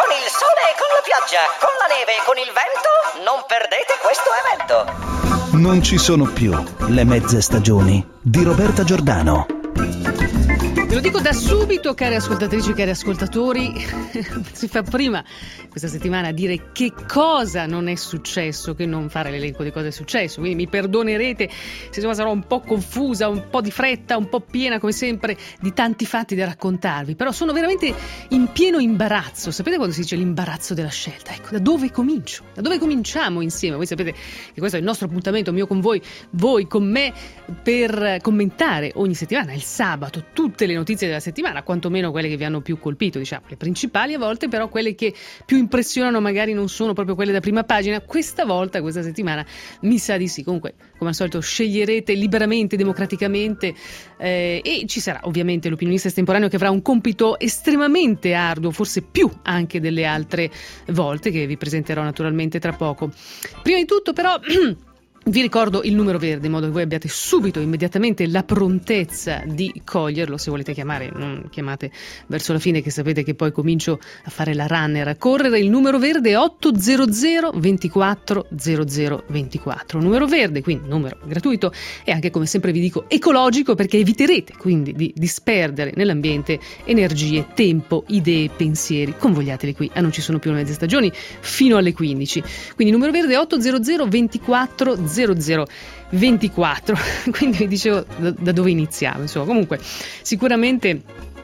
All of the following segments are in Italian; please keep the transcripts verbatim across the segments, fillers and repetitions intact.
Con il sole e con la pioggia, con la neve e con il vento, non perdete questo evento. Non ci sono più le mezze stagioni di Roberta Giordano. Ve lo dico da subito, cari ascoltatrici, cari ascoltatori, si fa prima questa settimana a dire che cosa non è successo che non fare l'elenco di cosa è successo, quindi mi perdonerete se insomma sarò un po' confusa, un po' di fretta, un po' piena come sempre di tanti fatti da raccontarvi, però sono veramente in pieno imbarazzo. Sapete quando si dice l'imbarazzo della scelta? Ecco, da dove comincio? Da dove cominciamo insieme? Voi sapete che questo è il nostro appuntamento, mio con voi, voi con me, per commentare ogni settimana, il sabato, tutte le notizie della settimana, quantomeno quelle che vi hanno più colpito, diciamo, le principali a volte, però quelle che più impressionano magari non sono proprio quelle da prima pagina. Questa volta, questa settimana, mi sa di sì. Comunque, come al solito, sceglierete liberamente, democraticamente eh, e ci sarà ovviamente l'opinionista estemporaneo che avrà un compito estremamente arduo, forse più anche delle altre volte, che vi presenterò naturalmente tra poco. Prima di tutto, però... Vi ricordo il numero verde in modo che voi abbiate subito, immediatamente la prontezza di coglierlo. Se volete chiamare, non chiamate verso la fine, che sapete che poi comincio a fare la runner, a correre. Il numero verde è otto zero zero ventiquattro zero zero ventiquattro. Numero verde, quindi numero gratuito e anche, come sempre vi dico, ecologico, perché eviterete quindi di disperdere nell'ambiente energie, tempo, idee, pensieri. Convogliateli qui a Non ci sono più le mezze stagioni fino alle quindici. Quindi numero verde è otto zero zero ventiquattro zero zero ventiquattro. Quindi vi dicevo da, da dove iniziamo, insomma. Comunque sicuramente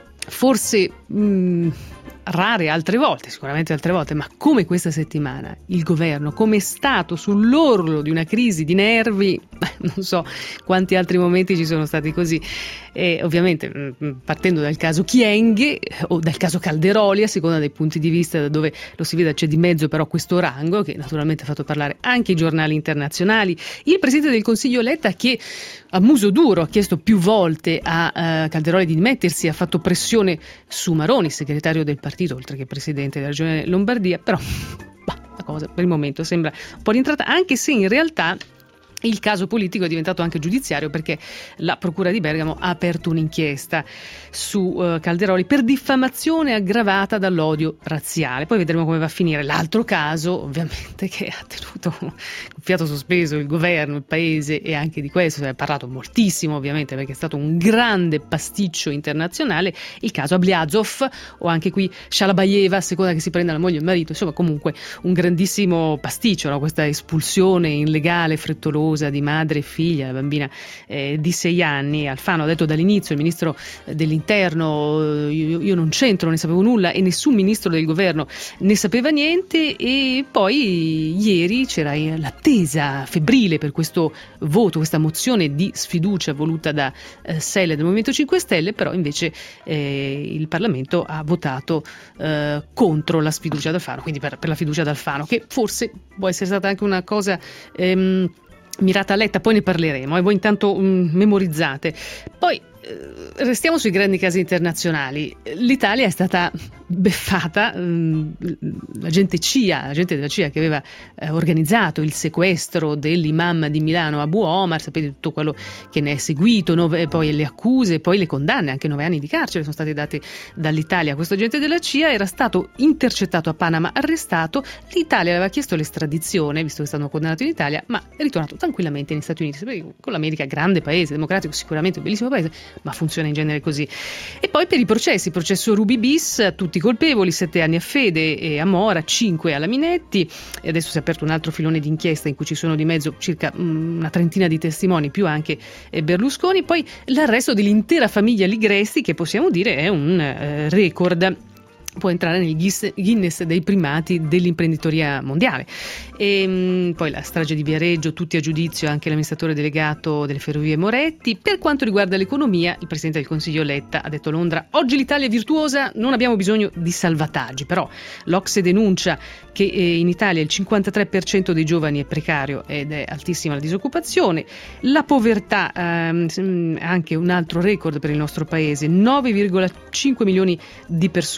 forse mh, rare altre volte, sicuramente altre volte, ma come questa settimana il governo, come è stato sull'orlo di una crisi di nervi, non so quanti altri momenti ci sono stati così. E ovviamente partendo dal caso Kyenge o dal caso Calderoli, a seconda dei punti di vista da dove lo si veda, c'è di mezzo però questo rango che naturalmente ha fatto parlare anche i giornali internazionali. Il Presidente del Consiglio Letta, che a muso duro ha chiesto più volte a uh, Calderoli di dimettersi, ha fatto pressione su Maroni, segretario del partito, oltre che Presidente della Regione Lombardia, però bah, la cosa per il momento sembra un po' rientrata, anche se in realtà il caso politico è diventato anche giudiziario, perché la Procura di Bergamo ha aperto un'inchiesta su uh, Calderoli per diffamazione aggravata dall'odio razziale. Poi vedremo come va a finire. L'altro caso, ovviamente, che ha tenuto un fiato sospeso il governo, il paese, e anche di questo si è parlato moltissimo, ovviamente, perché è stato un grande pasticcio internazionale, il caso Ablyazov, o anche qui Shalabayeva, a seconda che si prenda la moglie o il marito. Insomma, comunque un grandissimo pasticcio, no? Questa espulsione illegale, frettolosa di madre e figlia, la bambina eh, di sei anni. Alfano ha detto dall'inizio, il ministro dell'interno, io, io non c'entro, ne sapevo nulla, e nessun ministro del governo ne sapeva niente. E poi ieri c'era l'attesa febbrile per questo voto, questa mozione di sfiducia voluta da eh, Sele del Movimento cinque Stelle, però invece eh, il Parlamento ha votato eh, contro la sfiducia ad Alfano, quindi per, per la fiducia ad Alfano, che forse può essere stata anche una cosa ehm, mirata a Letta. Poi ne parleremo e voi intanto mh, memorizzate. Poi eh, restiamo sui grandi casi internazionali. L'Italia è stata beffata, mh, l'agente C I A, l'agente della C I A che aveva eh, organizzato il sequestro dell'imam di Milano Abu Omar, sapete tutto quello che ne è seguito, nove, poi le accuse, poi le condanne, anche nove anni di carcere sono stati dati dall'Italia. Questo agente della C I A era stato intercettato a Panama, arrestato. L'Italia aveva chiesto l'estradizione, visto che stanno condannato in Italia, ma è ritornato tranquillamente negli Stati Uniti. Sapete, con l'America, grande paese, democratico, sicuramente un bellissimo paese, ma funziona in genere così. E poi per i processi, processo Ruby bis, tutti colpevoli, sette anni a Fede e a Mora, cinque alla Minetti, e adesso si è aperto un altro filone d'inchiesta in cui ci sono di mezzo circa una trentina di testimoni, più anche Berlusconi. Poi l'arresto dell'intera famiglia Ligresti, che possiamo dire è un eh, record, può entrare nel Guinness dei primati dell'imprenditoria mondiale. E mh, poi la strage di Viareggio, tutti a giudizio, anche l'amministratore delegato delle Ferrovie Moretti. Per quanto riguarda l'economia, il Presidente del Consiglio Letta ha detto a Londra: oggi l'Italia è virtuosa, non abbiamo bisogno di salvataggi. Però l'Ocse denuncia che eh, in Italia il cinquantatré per cento dei giovani è precario ed è altissima la disoccupazione. La povertà, ehm, anche un altro record per il nostro paese, nove virgola cinque milioni di persone sono in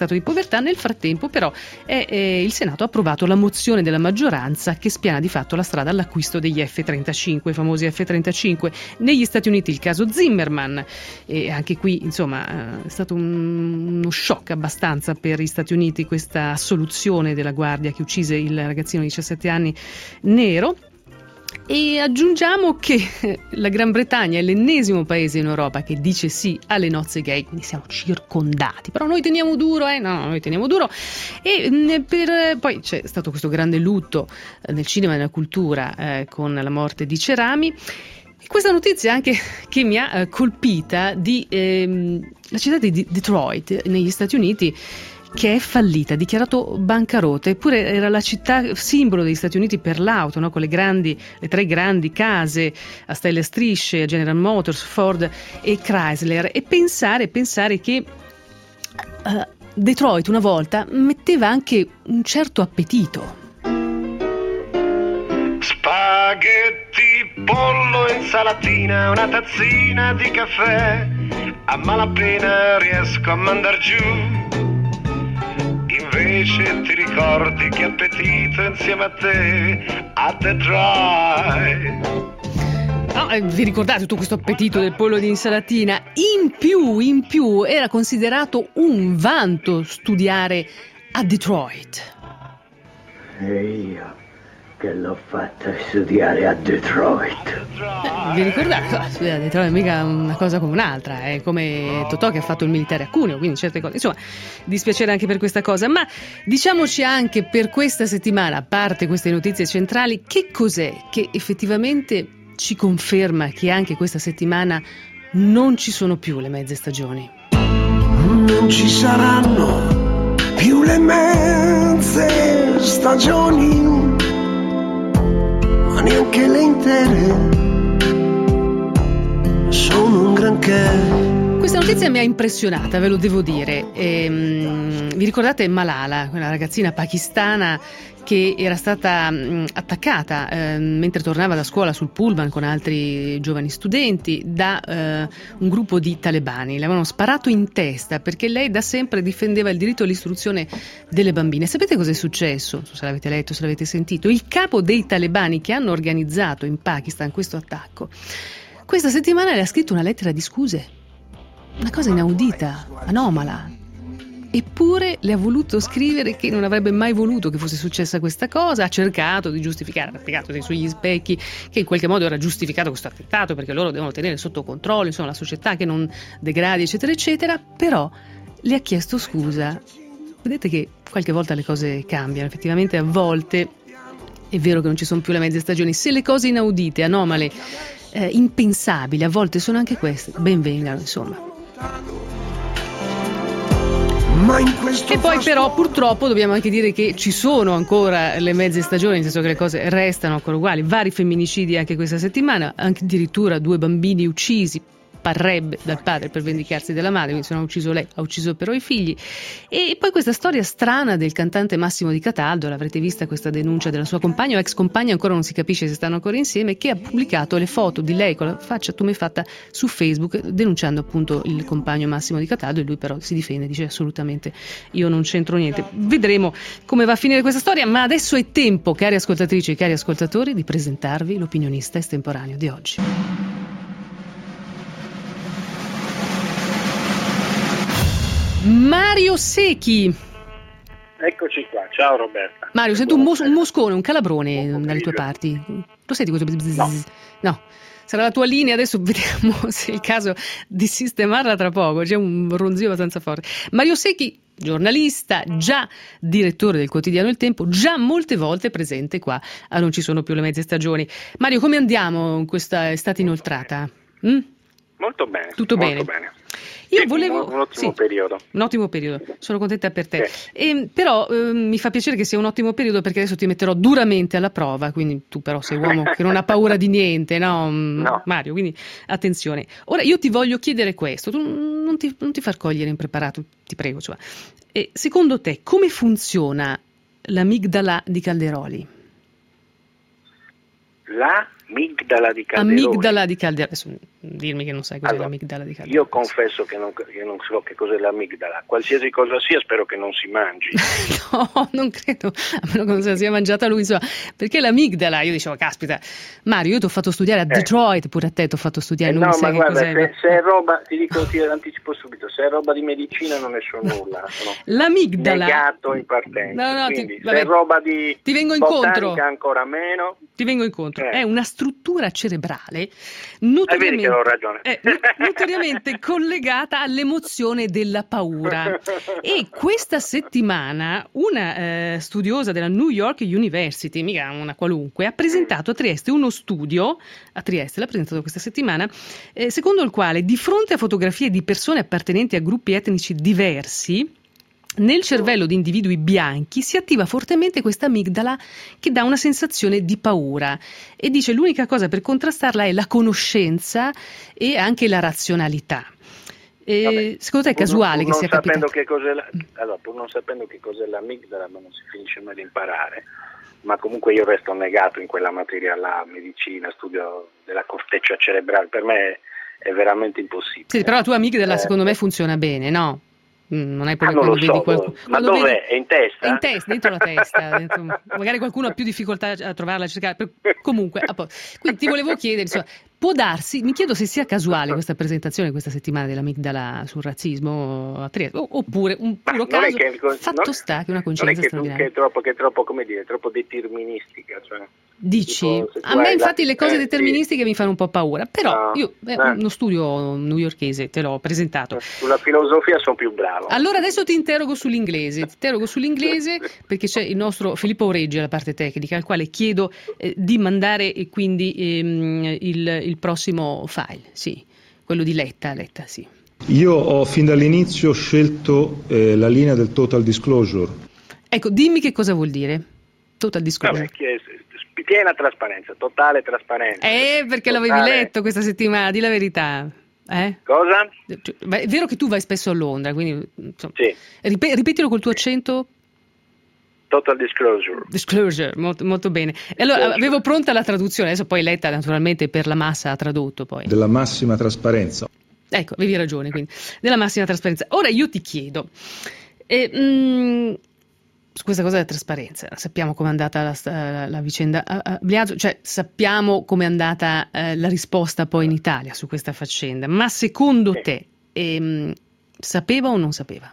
stato di povertà. Nel frattempo però è, è, il Senato ha approvato la mozione della maggioranza che spiana di fatto la strada all'acquisto degli F trentacinque, i famosi F trentacinque. Negli Stati Uniti il caso Zimmerman, e anche qui insomma è stato un, uno shock abbastanza per gli Stati Uniti questa assoluzione della guardia che uccise il ragazzino di diciassette anni nero. E aggiungiamo che la Gran Bretagna è l'ennesimo paese in Europa che dice sì alle nozze gay, quindi siamo circondati, però noi teniamo duro, eh? No, noi teniamo duro. E per, poi c'è stato questo grande lutto nel cinema e nella cultura eh, con la morte di Cerami. Questa notizia anche che mi ha colpita di ehm, la città di Detroit negli Stati Uniti, che è fallita, ha dichiarato bancarotta, eppure era la città simbolo degli Stati Uniti per l'auto, no? Con le grandi, le tre grandi case a stelle a strisce, General Motors, Ford e Chrysler, e pensare, pensare che uh, Detroit una volta metteva anche un certo appetito. Spaghetti, pollo, insalatina, una tazzina di caffè, a malapena riesco a mandar giù. Invece ti ricordi che appetito insieme a te a Detroit. No, eh, vi ricordate tutto questo appetito del pollo di insalatina? In più, in più era considerato un vanto studiare a Detroit. E io che l'ho fatta studiare a Detroit. Eh, vi ricordate? No, studiare a Detroit è mica una cosa come un'altra, è come Totò che ha fatto il militare a Cuneo, quindi certe cose. Insomma, dispiacere anche per questa cosa, ma diciamoci anche per questa settimana, a parte queste notizie centrali, che cos'è che effettivamente ci conferma che anche questa settimana non ci sono più le mezze stagioni? Non ci saranno più le mezze stagioni, ma neanche le intere. Sono un granché. Questa notizia mi ha impressionata, ve lo devo dire. Ehm, vi ricordate Malala, quella ragazzina pakistana che era stata mh, attaccata eh, mentre tornava da scuola sul pullman con altri giovani studenti da eh, un gruppo di talebani. Le avevano sparato in testa perché lei da sempre difendeva il diritto all'istruzione delle bambine. Sapete cosa è successo? Non so se l'avete letto, se l'avete sentito. Il capo dei talebani che hanno organizzato in Pakistan questo attacco questa settimana le ha scritto una lettera di scuse. Una cosa inaudita, anomala. Eppure le ha voluto scrivere che non avrebbe mai voluto che fosse successa questa cosa, ha cercato di giustificare, ha piegato sugli specchi che in qualche modo era giustificato questo attentato perché loro devono tenere sotto controllo, insomma, la società che non degradi, eccetera, eccetera, però le ha chiesto scusa. Vedete che qualche volta le cose cambiano, effettivamente a volte è vero che non ci sono più le mezze stagioni, se le cose inaudite, anomale, eh, impensabili, a volte sono anche queste, ben vengano, insomma. E poi però purtroppo dobbiamo anche dire che ci sono ancora le mezze stagioni, nel senso che le cose restano ancora uguali, vari femminicidi anche questa settimana, anche addirittura due bambini uccisi, parrebbe, dal padre per vendicarsi della madre, quindi se non ha ucciso lei ha ucciso però i figli. E poi questa storia strana del cantante Massimo Di Cataldo, l'avrete vista questa denuncia della sua compagna o ex compagna, ancora non si capisce se stanno ancora insieme, che ha pubblicato le foto di lei con la faccia tumefatta su Facebook denunciando appunto il compagno Massimo Di Cataldo, e lui però si difende, dice assolutamente io non c'entro niente. Vedremo come va a finire questa storia, ma adesso è tempo, cari ascoltatrici e cari ascoltatori, di presentarvi l'opinionista estemporaneo di oggi. Mario Secchi. Eccoci qua, ciao Roberta. Mario, sento un, mos- un moscone, un calabrone dalle tue parti. Lo senti questo? No. No, sarà la tua linea, adesso vediamo se è il caso di sistemarla tra poco, c'è un ronzio abbastanza forte. Mario Secchi, giornalista, già direttore del quotidiano Il Tempo, già molte volte presente qua a Non ci sono più le mezze stagioni. Mario, come andiamo in questa estate inoltrata? Mm? Molto bene. Tutto molto bene? bene. Io sì, volevo un, un ottimo sì, periodo. Un ottimo periodo, sono contenta per te. Sì. E, però eh, mi fa piacere che sia un ottimo periodo perché adesso ti metterò duramente alla prova, quindi tu però sei uomo che non ha paura di niente, no, no. Mario? Quindi attenzione. Ora io ti voglio chiedere questo, tu non ti, non ti far cogliere impreparato, ti prego. Cioè. E secondo te come funziona l'amigdala di Calderoli? La amigdala di Calderoli? Amigdala di Calderoli. dirmi che non sai cos'è Allora, l'amigdala di Carlo io Abbazia. confesso che non, che non so che cos'è l'amigdala, qualsiasi cosa sia spero che non si mangi. No, non credo, a meno che non se la sia mangiata lui, insomma, perché l'amigdala, io dicevo, caspita, Mario, io ti ho fatto studiare a Detroit, pure a te ti ho fatto studiare, Eh non no, mi sai ma che guarda, cos'è. se, se è roba, ti dico, ti anticipo subito, se è roba di medicina non ne so nulla, sono L'amigdala. negato in partenza, No, no, ti- quindi vabbè, se è roba di ti vengo incontro. botanica ancora meno. Ti vengo incontro, Eh. è una struttura cerebrale Eh, vedi notoriamente, che ho ragione. eh, no- notoriamente collegata all'emozione della paura. E questa settimana una eh, studiosa della New York University, mica una qualunque, ha presentato a Trieste uno studio, a Trieste l'ha presentato questa settimana, eh, secondo il quale di fronte a fotografie di persone appartenenti a gruppi etnici diversi, nel cervello di individui bianchi si attiva fortemente questa amigdala che dà una sensazione di paura e dice l'unica cosa per contrastarla è la conoscenza e anche la razionalità. E Vabbè, secondo te è pur non- casuale pur che non sia sapendo capitato? che cos'è la, allora, pur non sapendo che cos'è l'amigdala, ma non si finisce mai di imparare, ma comunque io resto negato in quella materia là, medicina, studio della corteccia cerebrale, per me è, è veramente impossibile. Sì, però la tua amigdala Eh, secondo me funziona bene, no? Mm, Non hai Ah, proprio non lo quando so, vedi qualcuno. ma quando dov'è? vedi- È in testa? È in testa, dentro la testa. dentro- Magari qualcuno ha più difficoltà a trovarla, a cercare. per- Comunque, a po- quindi ti volevo chiedere, insomma, può darsi, mi chiedo se sia casuale questa presentazione questa settimana dell'amigdala sul razzismo a Trieste, o- oppure un Ma puro non è caso. che- Fatto non- sta che è una non è coincidenza che, tu- che straordinaria. è troppo, che è troppo, come dire, troppo deterministica, cioè, Dici? tipo, se tu A me hai infatti la- le cose eh, deterministiche mi fanno un po' paura, però No, io è no. uno studio newyorkese, te l'ho presentato. Sulla filosofia sono più bravo. Allora adesso ti interrogo sull'inglese, ti interrogo sull'inglese perché c'è il nostro Filippo Reggi alla parte tecnica, al quale chiedo eh, di mandare eh, quindi ehm, il, il prossimo file, sì, quello di Letta, Letta, sì. Io ho fin dall'inizio scelto eh, la linea del total disclosure. Ecco, dimmi che cosa vuol dire total disclosure. Vabbè, chi è- piena trasparenza, totale trasparenza. Eh, perché l'avevi Totale- letto questa settimana, di la verità. Eh? Cosa? Cioè, beh, è vero che tu vai spesso a Londra, quindi insomma, Sì, ripe- ripetilo col tuo accento. total disclosure. Disclosure, molto, molto bene. E allora avevo pronta la traduzione, adesso poi Letta naturalmente per la massa ha tradotto poi. Della massima trasparenza. Ecco, avevi ragione, quindi della massima trasparenza. Ora io ti chiedo, eh, mh, su questa cosa della trasparenza, sappiamo com'è andata la, la, la vicenda a, a Biagio, cioè sappiamo com'è andata eh, la risposta poi in Italia su questa faccenda, ma secondo te ehm, sapeva o non sapeva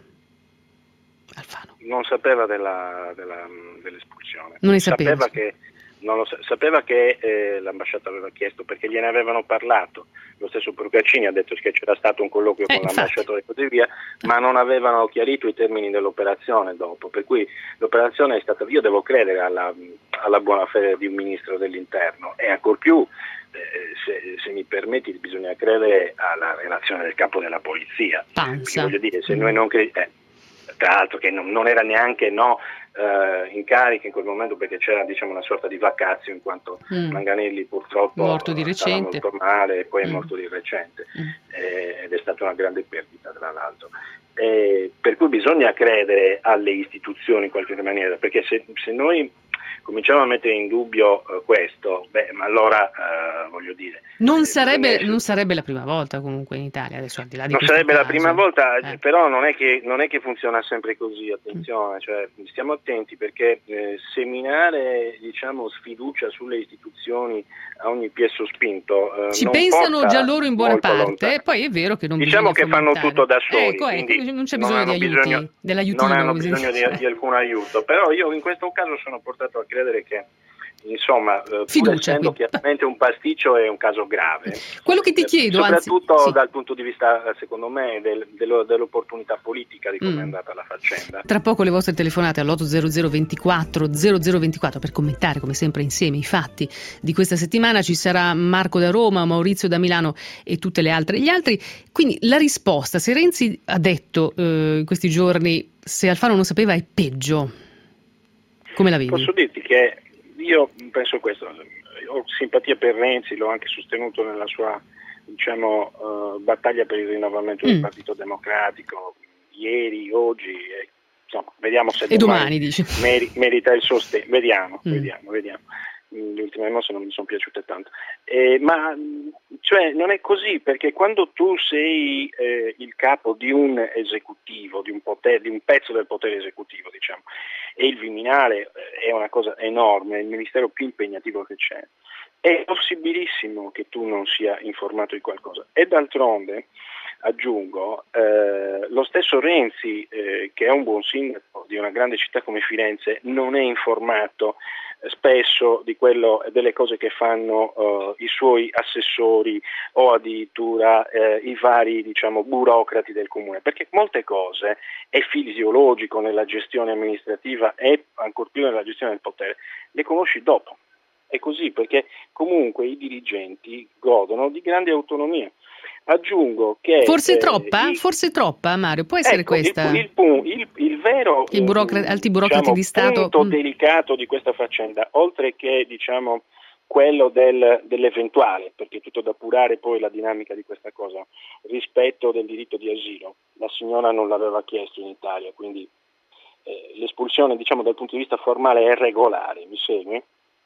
Alfano? Non sapeva della, della, dell'espulsione. Non ne sapeva. Sapeva che, non lo sa- sapeva che eh, l'ambasciata aveva chiesto, perché gliene avevano parlato. Lo stesso Procaccini ha detto che c'era stato un colloquio Eh, con infatti. l'ambasciatore e così via, ma non avevano chiarito i termini dell'operazione dopo. Per cui l'operazione è stata, io devo credere alla, alla buona fede di un ministro dell'interno e ancor più, eh, se, se mi permetti, bisogna credere alla relazione del capo della polizia. Panza. Voglio dire, se noi non crediamo, eh, tra l'altro che non, non era neanche no, eh, in carica in quel momento, perché c'era, diciamo, una sorta di vacazio, in quanto Mm. Manganelli purtroppo Morto di stava recente. molto male e poi è Mm. morto di recente, Mm. eh, ed è stata una grande perdita tra l'altro. Eh, per cui bisogna credere alle istituzioni in qualche maniera, perché se, se noi cominciamo a mettere in dubbio eh, questo, beh, ma allora eh, voglio dire, Non eh, sarebbe, bisogna- non sarebbe la prima volta comunque in Italia, adesso al di là di non questo sarebbe la caso. prima volta, Eh. però non è che non è che funziona sempre così, attenzione, cioè stiamo attenti, perché eh, seminare, diciamo, sfiducia sulle istituzioni a ogni piè sospinto eh, Ci non pensano porta già loro in buona molto parte, lontano. e poi è vero che non Diciamo bisogna che fanno fomentare. tutto da soli, Ecco, ecco, quindi non c'è bisogno di hanno aiuti, bisogno- dell'aiutino. non hanno come si bisogno dice. di, di alcun aiuto, però io in questo caso sono portato a credere che, insomma, eh, pur Fiducia, essendo quindi. chiaramente un pasticcio, è un caso grave. Quello che ti Eh, chiedo, anzi, soprattutto sì. dal punto di vista, eh, secondo me, del- dello- dell'opportunità politica di come Mm. è andata la faccenda. Tra poco le vostre telefonate all'otto zero zero ventiquattro zero zero ventiquattro per commentare come sempre insieme i fatti di questa settimana. Ci sarà Marco da Roma, Maurizio da Milano e tutte le altre. Gli altri, quindi la risposta, se Renzi ha detto eh, in questi giorni se Alfano non sapeva è peggio, come la vedi? Posso dirti che io penso questo, ho simpatia per Renzi, l'ho anche sostenuto nella sua, diciamo, eh, battaglia per il rinnovamento del Mm. Partito Democratico, ieri, oggi, e, insomma, vediamo se E domani, dici. meri- merita il sostegno, vediamo, Mm. vediamo, vediamo. le ultime mosse non mi sono piaciute tanto, eh, ma cioè non è così, perché quando tu sei eh, il capo di un esecutivo, di un potere, di un pezzo del potere esecutivo, diciamo, e il Viminale è una cosa enorme, è il ministero più impegnativo che c'è, è possibilissimo che tu non sia informato di qualcosa. E d'altronde, aggiungo, eh, lo stesso Renzi, eh, che è un buon sindaco di una grande città come Firenze, non è informato eh, spesso di quello, delle cose che fanno eh, i suoi assessori o addirittura eh, i vari, diciamo, burocrati del comune, perché molte cose è fisiologico nella gestione amministrativa e ancor più nella gestione del potere, le conosci dopo. È così, perché comunque i dirigenti godono di grande autonomia. Aggiungo che forse eh, troppa, il, forse troppa, Mario, può essere ecco, questa il, il, il, il vero il burocra- alti burocrati diciamo, di Stato punto mm. delicato di questa faccenda, oltre che diciamo quello del, dell'eventuale, perché è tutto da appurare poi la dinamica di questa cosa, rispetto del diritto di asilo. La signora non l'aveva chiesto in Italia, quindi eh, l'espulsione, diciamo, dal punto di vista formale è regolare, mi segui?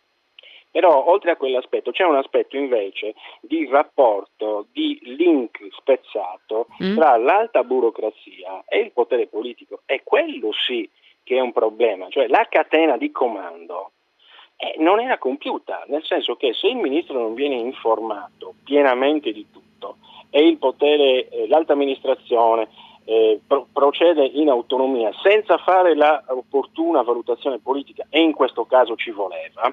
Però oltre a quell'aspetto c'è un aspetto invece di rapporto, di link spezzato mm. tra l'alta burocrazia e il potere politico, e quello sì che è un problema, cioè la catena di comando eh, non era compiuta, nel senso che se il ministro non viene informato pienamente di tutto e il potere, eh, l'alta amministrazione eh, pro- procede in autonomia senza fare la opportuna valutazione politica, e in questo caso ci voleva,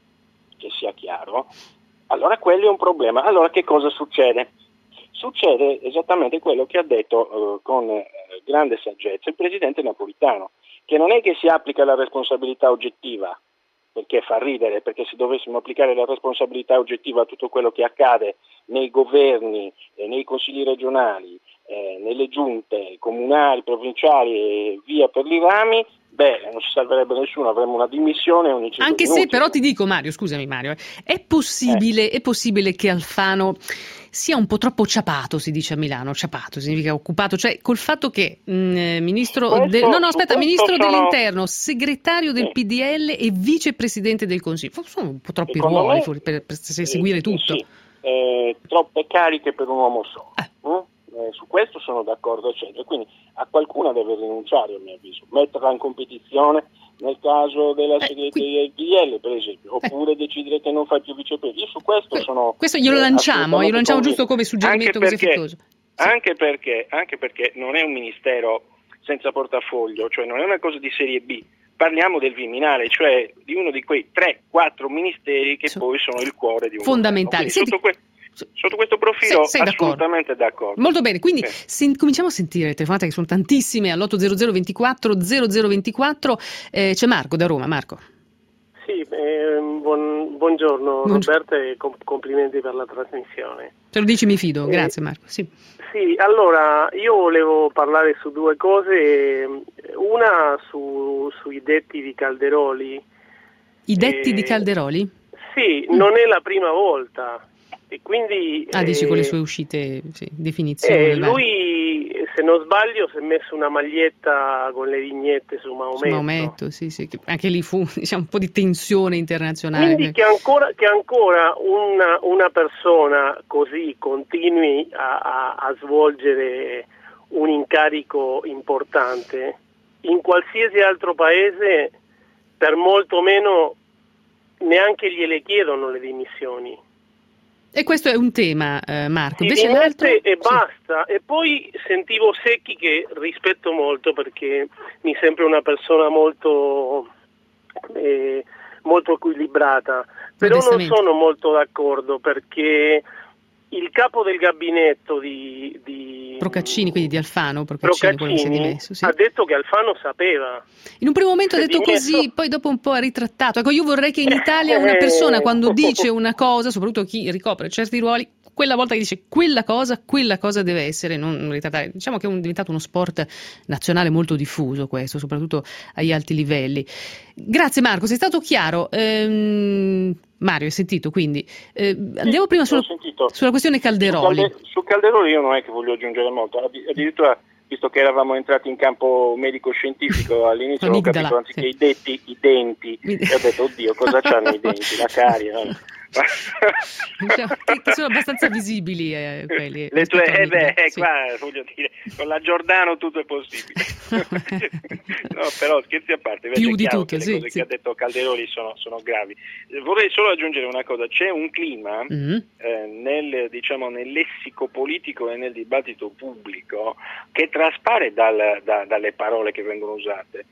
che sia chiaro, allora quello è un problema. Allora che cosa succede? Succede esattamente quello che ha detto eh, con eh, grande saggezza il presidente Napolitano, che non è che si applica la responsabilità oggettiva, perché fa ridere, perché se dovessimo applicare la responsabilità oggettiva a tutto quello che accade nei governi, eh, nei consigli regionali, eh, nelle giunte comunali, provinciali e via per i rami, beh, non si salverebbe nessuno, avremmo una dimissione e un inciso Anche se inutile. però ti dico, Mario, scusami Mario, è possibile, eh. è possibile che Alfano sia un po' troppo ciapato, si dice a Milano, ciapato significa occupato, cioè col fatto che mh, ministro questo, del, no no aspetta, ministro sono... dell'interno, segretario del sì. P D L e vicepresidente del Consiglio, sono un po' troppi Secondo ruoli me, per, per seguire eh, tutto. Sì, eh, troppe cariche per un uomo solo. Eh. Mm? Eh, su questo sono d'accordo, eccetera. Quindi a qualcuna deve rinunciare, a mio avviso, metterla in competizione nel caso della eh, segreteria del P D L, per esempio, oppure eh. decidere che non fa più vicepresidente. Io su questo sono questo glielo eh, lanciamo, glielo lanciamo convinto. giusto come suggerimento anche così perché, effettuoso. Sì. Anche perché, anche perché non è un ministero senza portafoglio, cioè non è una cosa di serie B. Parliamo del Viminale, cioè di uno di quei tre quattro ministeri che so, poi sono il cuore di un fondamentale. Sotto, que- sotto questo profilo sei, sei assolutamente d'accordo. d'accordo. Molto bene, quindi sì. sen- cominciamo a sentire le telefonate, che sono tantissime, all'otto zero zero ventiquattro zero zero ventiquattro. Eh, c'è Marco da Roma. Marco. Sì, eh, buon, buongiorno, buongiorno Roberta, e com- complimenti per la trasmissione. Te lo dici, mi fido, eh, grazie Marco. Sì. Sì, allora io volevo parlare su due cose, una su, sui detti di Calderoli. I detti eh, di Calderoli? Sì, mm. non è la prima volta, e quindi... Ah, dici eh, con le sue uscite, sì, definizioni. Eh, lui, se non sbaglio, si è messo una maglietta con le vignette su Maometto. Su Maometto, sì, sì, che anche lì fu, diciamo, un po' di tensione internazionale. Quindi che ancora, che ancora una, una persona così continui a, a, a svolgere un incarico importante, in qualsiasi altro paese, per molto meno, neanche gliele chiedono le dimissioni. E questo è un tema, eh, Marco. Si Invece l'altro... e sì. basta. E poi sentivo Secchi, che rispetto molto perché mi sembra una persona molto eh, molto equilibrata, però non sono molto d'accordo, perché il capo del gabinetto di, di Procaccini, quindi di Alfano, Procaccini, Procaccini si è dimesso, sì. ha detto che Alfano sapeva. In un primo momento ha detto dimesso... così, poi dopo un po' ha ritrattato. Ecco, io vorrei che in Italia una persona, quando dice una cosa, soprattutto chi ricopre certi ruoli, quella volta che dice quella cosa, quella cosa deve essere, non ritrattare. Diciamo che è un, diventato uno sport nazionale molto diffuso questo, soprattutto agli alti livelli. Grazie Marco, sei stato chiaro. Ehm, Mario, hai sentito, quindi eh, andiamo sì, prima sulla, sulla questione Calderoli. Su, Calde- su Calderoli io non è che voglio aggiungere molto, addirittura visto che eravamo entrati in campo medico-scientifico all'inizio, ho capito, anziché sì. i, detti, i denti, e ho detto, oddio, cosa c'hanno i denti? La carie, no? Diciamo che, che sono abbastanza visibili eh, quelli. Le tue, eh beh, sì. qua voglio dire, con la Giordano tutto è possibile. No, però scherzi a parte, invece più è di chiaro tutto, che sì, le cose sì. che ha detto Calderoli sono, sono gravi. Vorrei solo aggiungere una cosa, c'è un clima mm-hmm. eh, nel, diciamo, nel lessico politico e nel dibattito pubblico che traspare dal, da, dalle parole che vengono usate.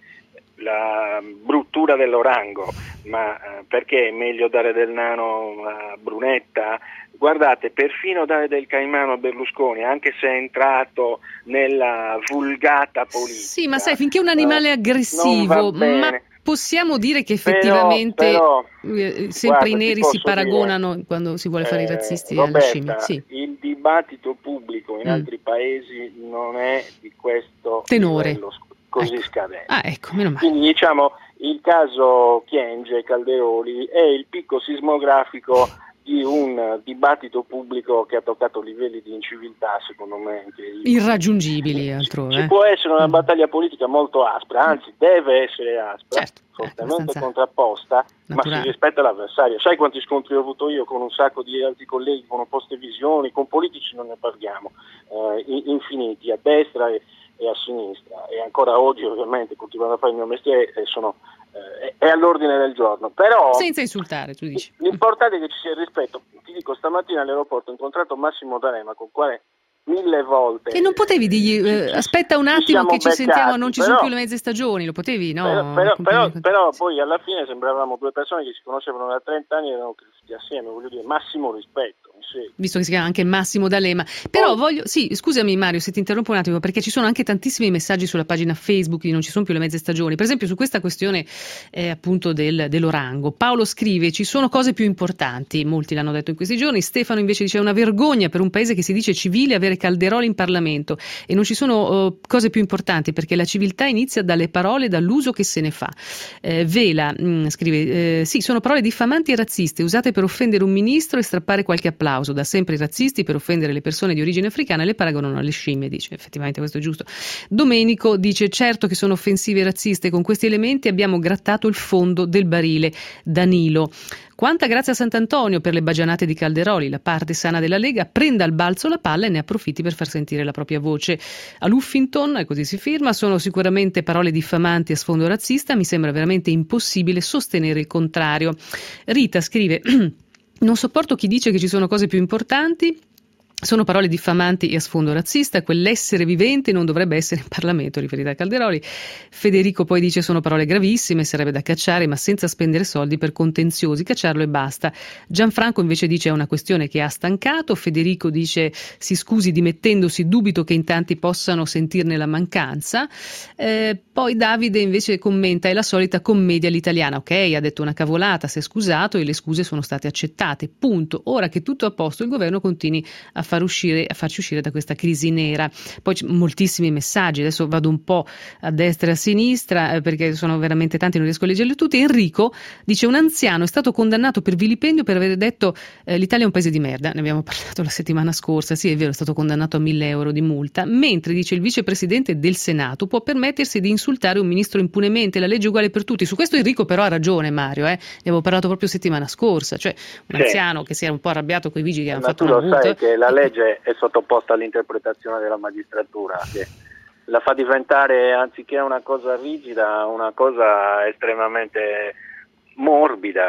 La bruttura dell'orango, ma eh, perché è meglio dare del nano a Brunetta? Guardate, perfino dare del Caimano a Berlusconi, anche se è entrato nella vulgata politica. Sì, ma sai, finché è un animale eh, aggressivo, ma possiamo dire che effettivamente però, però, eh, sempre guarda, i neri si paragonano dire, quando si vuole fare eh, i razzisti Roberta, alla scimmia. Sì. Il dibattito pubblico in mm. altri paesi non è di questo tenore. livello così ecco. scadente. Ah, ecco, meno male. Quindi diciamo il caso Kyenge e Calderoli è il picco sismografico di un dibattito pubblico che ha toccato livelli di inciviltà, secondo me, irraggiungibili altrove. Ci eh. può essere una battaglia politica molto aspra, anzi deve essere aspra, certo, fortemente contrapposta, naturale. Ma si rispetta l'avversario. Sai quanti scontri ho avuto io con un sacco di altri colleghi, con opposte visioni, con politici non ne parliamo, eh, infiniti, a destra e e a sinistra, e ancora oggi ovviamente continuando a fare il mio mestiere sono, eh, è all'ordine del giorno, però senza insultare, tu dici. L'importante è che ci sia il rispetto. Ti dico, stamattina all'aeroporto ho incontrato Massimo D'Alema, con il quale mille volte e non potevi dirgli eh, ci, aspetta un attimo che ci beccati, sentiamo, non ci però, sono più le mezze stagioni, lo potevi, no? Però, però, però, però poi alla fine sembravamo due persone che si conoscevano da trenta anni e erano cresciuti assieme, voglio dire, massimo rispetto. Sì. Visto che si chiama anche Massimo D'Alema, però oh. voglio, sì, scusami Mario se ti interrompo un attimo, perché ci sono anche tantissimi messaggi sulla pagina Facebook di Non ci sono più le mezze stagioni, per esempio su questa questione eh, appunto del, dell'orango. Paolo scrive: ci sono cose più importanti, molti l'hanno detto in questi giorni. Stefano invece dice: è una vergogna per un paese che si dice civile avere Calderoli in Parlamento, e non ci sono uh, cose più importanti, perché la civiltà inizia dalle parole e dall'uso che se ne fa. eh, Vela mh, scrive eh, sì, sono parole diffamanti e razziste usate per offendere un ministro e strappare qualche applauso. Da sempre i razzisti per offendere le persone di origine africana le paragonano alle scimmie, dice. Effettivamente questo è giusto. Domenico dice: certo che sono offensive e razziste, con questi elementi abbiamo grattato il fondo del barile. Danilo: quanta grazia a Sant'Antonio per le bagianate di Calderoli, la parte sana della Lega prenda al balzo la palla e ne approfitti per far sentire la propria voce. A Luffington, e così si firma, sono sicuramente parole diffamanti a sfondo razzista, mi sembra veramente impossibile sostenere il contrario. Rita scrive: non sopporto chi dice che ci sono cose più importanti. Sono parole diffamanti e a sfondo razzista, quell'essere vivente non dovrebbe essere in Parlamento, riferita a Calderoli. Federico poi dice: sono parole gravissime, sarebbe da cacciare, ma senza spendere soldi per contenziosi, cacciarlo e basta. Gianfranco invece dice: è una questione che ha stancato. Federico dice: si scusi dimettendosi, dubito che in tanti possano sentirne la mancanza. Eh, poi Davide invece commenta: è la solita commedia all'italiana, ok, ha detto una cavolata, si è scusato e le scuse sono state accettate, punto. Ora che tutto è a posto, il governo continui a far uscire, a farci uscire da questa crisi nera. Poi c- moltissimi messaggi, adesso vado un po' a destra e a sinistra eh, perché sono veramente tanti, non riesco a leggerli tutti. Enrico dice: un anziano è stato condannato per vilipendio per aver detto eh, l'Italia è un paese di merda, ne abbiamo parlato la settimana scorsa. Sì, è vero, è stato condannato a mille euro di multa, mentre dice il vicepresidente del Senato può permettersi di insultare un ministro impunemente, la legge è uguale per tutti. Su questo Enrico però ha ragione, Mario, eh? ne avevo parlato proprio settimana scorsa, cioè un sì. anziano che si era un po' arrabbiato con i vigili che hanno fatto una multa. Sai che la legge è sottoposta all'interpretazione della magistratura, che la fa diventare, anziché una cosa rigida, una cosa estremamente morbida.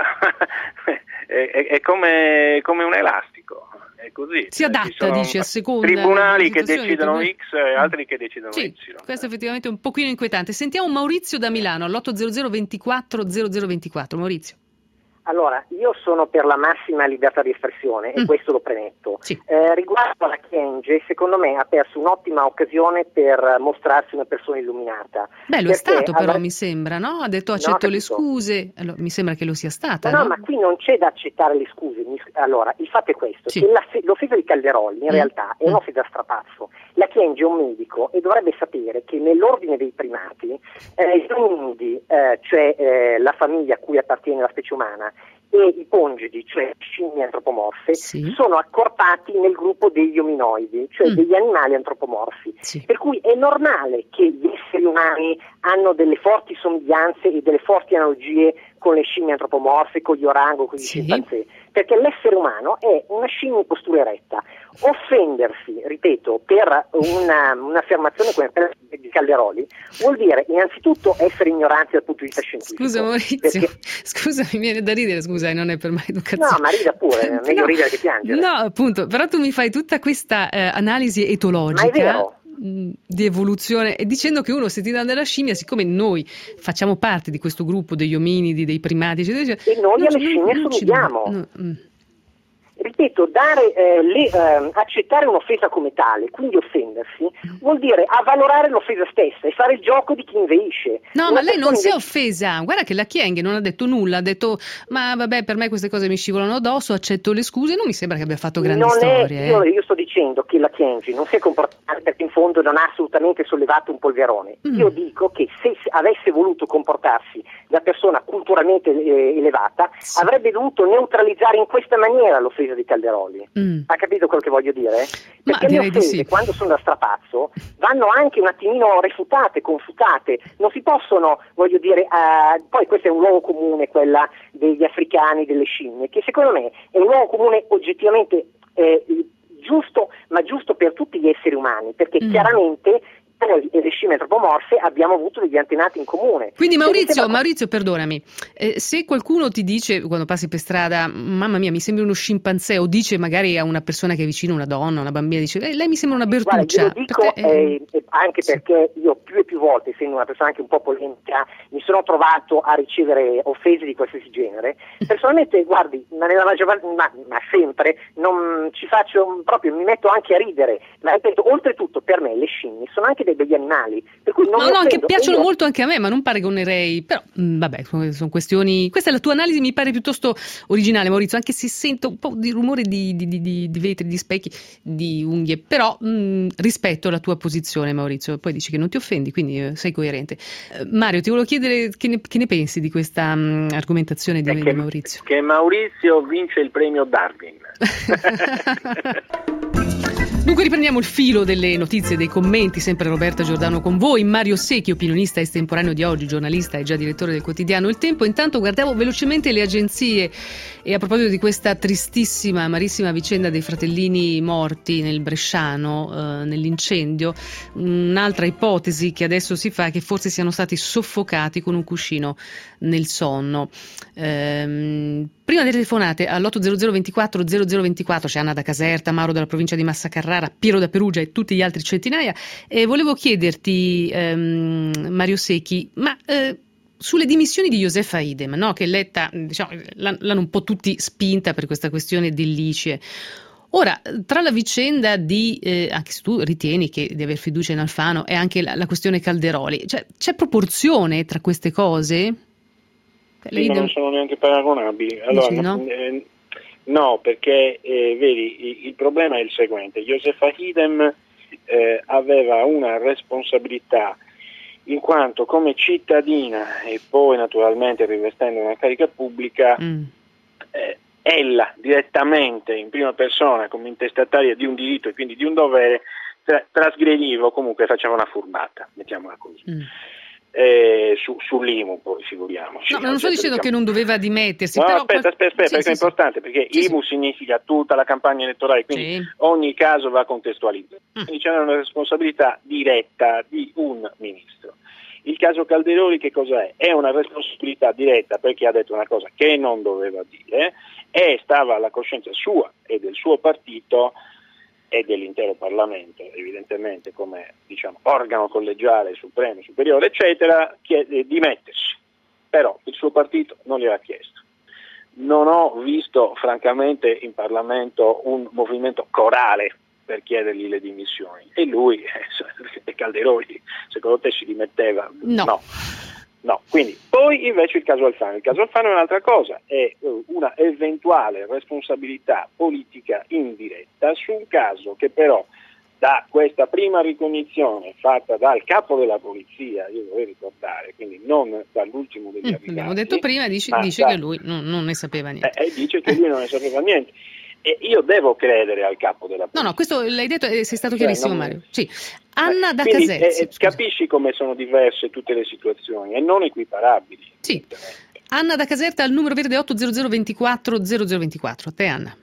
è, è, è come, come un elastico, è così. Si adatta, dice, a seconda tribunali che decidono X e altri che decidono sì, Y. Questo è effettivamente un pochino inquietante. Sentiamo Maurizio da Milano all'otto zero zero ventiquattro zero zero ventiquattro. Maurizio. Allora, io sono per la massima libertà di espressione e mm. questo lo premetto. Sì. Eh, riguardo alla Kyenge, secondo me ha perso un'ottima occasione per mostrarsi una persona illuminata. Beh, lo è stato però, allora... mi sembra, no? Ha detto accetto no, le scuse, allora, mi sembra che lo sia stata. No, no, no, ma qui non c'è da accettare le scuse. Allora, il fatto è questo, sì. che l'offesa di Calderoli in mm. realtà è un'offesa a strapazzo. La Kyenge è un medico e dovrebbe sapere che nell'ordine dei primati eh, i ominidi, eh, cioè eh, la famiglia a cui appartiene la specie umana, e i pongidi, cioè scimmie antropomorfe, sì. sono accorpati nel gruppo degli ominoidi, cioè mm. degli animali antropomorfi. Sì. Per cui è normale che gli esseri umani hanno delle forti somiglianze e delle forti analogie con le scimmie antropomorfe, con gli orango, con gli sì. scimpanzé, perché l'essere umano è una scimmia in postura eretta. Offendersi, ripeto, per una, un'affermazione come quella di Calderoli vuol dire innanzitutto essere ignoranti dal punto di vista scientifico. Scusa Maurizio, perché... scusa, mi viene da ridere, scusa, non è per maleducazione. No, ma rida pure, meglio no, ridere che piangere. No, appunto, però tu mi fai tutta questa eh, analisi etologica. Ma è vero. Di evoluzione, e dicendo che uno se ti dà della scimmia, siccome noi facciamo parte di questo gruppo degli ominidi, dei primati, eccetera, eccetera, e noi alle scimmie somigliamo. No, mm. Ripeto, dare, eh, le, eh, accettare un'offesa come tale, quindi offendersi, vuol dire avvalorare l'offesa stessa e fare il gioco di chi inveisce. No, Una ma lei non si è offesa. Guarda che la Kyenge non ha detto nulla, ha detto ma vabbè, per me queste cose mi scivolano addosso, accetto le scuse, non mi sembra che abbia fatto grandi non storie. È, eh. io, io sto dicendo che la Kyenge non si è comportata perché in fondo non ha assolutamente sollevato un polverone. Mm. Io dico che se avesse voluto comportarsi da persona culturalmente eh, elevata, sì. avrebbe dovuto neutralizzare in questa maniera l'offesa di Calderoli. Mm. Ha capito quello che voglio dire? Perché le offese, sì. quando sono da strapazzo, vanno anche un attimino refutate, confutate, non si possono, voglio dire, uh, poi questo è un luogo comune, quella degli africani, delle scimmie, che secondo me è un luogo comune oggettivamente eh, giusto, ma giusto per tutti gli esseri umani, perché mm. chiaramente noi e le scimmie antropomorfe abbiamo avuto degli antenati in comune. Quindi Maurizio, sembra... Maurizio perdonami, eh, se qualcuno ti dice quando passi per strada mamma mia mi sembra uno scimpanzé, o dice magari a una persona che è vicino, una donna, una bambina, dice eh, lei mi sembra una Bertuccia. Guarda, io lo dico perché, eh, eh, anche sì. perché io più e più volte, essendo una persona anche un po' polemica, mi sono trovato a ricevere offese di qualsiasi genere. Personalmente, guardi, ma nella maggior parte, ma, ma sempre, non ci faccio proprio, mi metto anche a ridere, ma ripeto, oltretutto per me le scimmie sono anche degli animali, per cui non no, no, che piacciono io... molto anche a me, ma non pare che onerei, però mh, vabbè, sono questioni. Questa è la tua analisi, mi pare piuttosto originale, Maurizio, anche se sento un po' di rumore di, di, di, di vetri, di specchi, di unghie, però mh, rispetto la tua posizione, Maurizio. Poi dici che non ti offendi, quindi eh, sei coerente. eh, Mario, ti volevo chiedere che ne, che ne pensi di questa mh, argomentazione di, che, di Maurizio. Che Maurizio vince il premio Darwin. Dunque riprendiamo il filo delle notizie, dei commenti, sempre Roberta Giordano con voi, Mario Secchi, opinionista estemporaneo di Oggi, giornalista e già direttore del quotidiano Il Tempo. Intanto guardavo velocemente le agenzie e a proposito di questa tristissima, amarissima vicenda dei fratellini morti nel Bresciano, eh, nell'incendio, un'altra ipotesi che adesso si fa è che forse siano stati soffocati con un cuscino nel sonno. Ehm, prima delle telefonate all'otto zero zero ventiquattro zero zero ventiquattro c'è Anna da Caserta, Mauro dalla provincia di Massa Carrara, Piero da Perugia e tutti gli altri centinaia, e volevo chiederti ehm, Mario Secchi, ma eh, sulle dimissioni di Josefa Idem, no? Che Letta, diciamo, l'hanno un po' tutti spinta per questa questione dell'I C E. Ora, tra la vicenda di, eh, anche se tu ritieni che di aver fiducia in Alfano, e anche la, la questione Calderoli, cioè, c'è proporzione tra queste cose? Sì, ma non sono neanche paragonabili. Allora, Dici, no? Eh, no, perché eh, vedi, il problema è il seguente: Josefa Idem eh, aveva una responsabilità in quanto come cittadina e poi naturalmente rivestendo una carica pubblica, mm. eh, ella direttamente in prima persona come intestataria di un diritto e quindi di un dovere tra- trasgrediva o comunque faceva una furbata, mettiamola così. Mm. Eh, su, sull'I M U poi figuriamoci. No, ma non sto dicendo diciamo... che non doveva dimettersi. No, però aspetta, aspetta, aspetta, sì, perché sì, è importante, perché sì, I M U sì. significa tutta la campagna elettorale, quindi sì. ogni caso va contestualizzato. Mm. Quindi c'è una responsabilità diretta di un ministro. Il caso Calderoli che cos'è? È una responsabilità diretta perché ha detto una cosa che non doveva dire e stava alla coscienza sua e del suo partito e dell'intero Parlamento, evidentemente come diciamo organo collegiale, supremo, superiore, eccetera, chiede di dimettersi. Però il suo partito non gliel'ha chiesto. Non ho visto francamente in Parlamento un movimento corale per chiedergli le dimissioni. E lui, eh, Calderoli, secondo te si dimetteva? No. no. No, quindi poi invece il caso Alfano. Il caso Alfano è un'altra cosa, è una eventuale responsabilità politica indiretta su un caso che però da questa prima ricognizione fatta dal capo della polizia, io vorrei ricordare, quindi non dall'ultimo degli Mm, avvicati. abbiamo detto prima, dice, ma dice da- che lui non, non ne sapeva niente. eh, e dice che lui non ne sapeva niente. E io devo credere al capo della No, polizia. no, questo l'hai detto e sei stato Cioè, chiarissimo, non- Mario. Sì. Anna da Quindi, Caserzi. eh, capisci come sono diverse tutte le situazioni e non equiparabili. Sì. Anna da Caserta al numero verde otto zero zero ventiquattro zero zero ventiquattro. A te, Anna.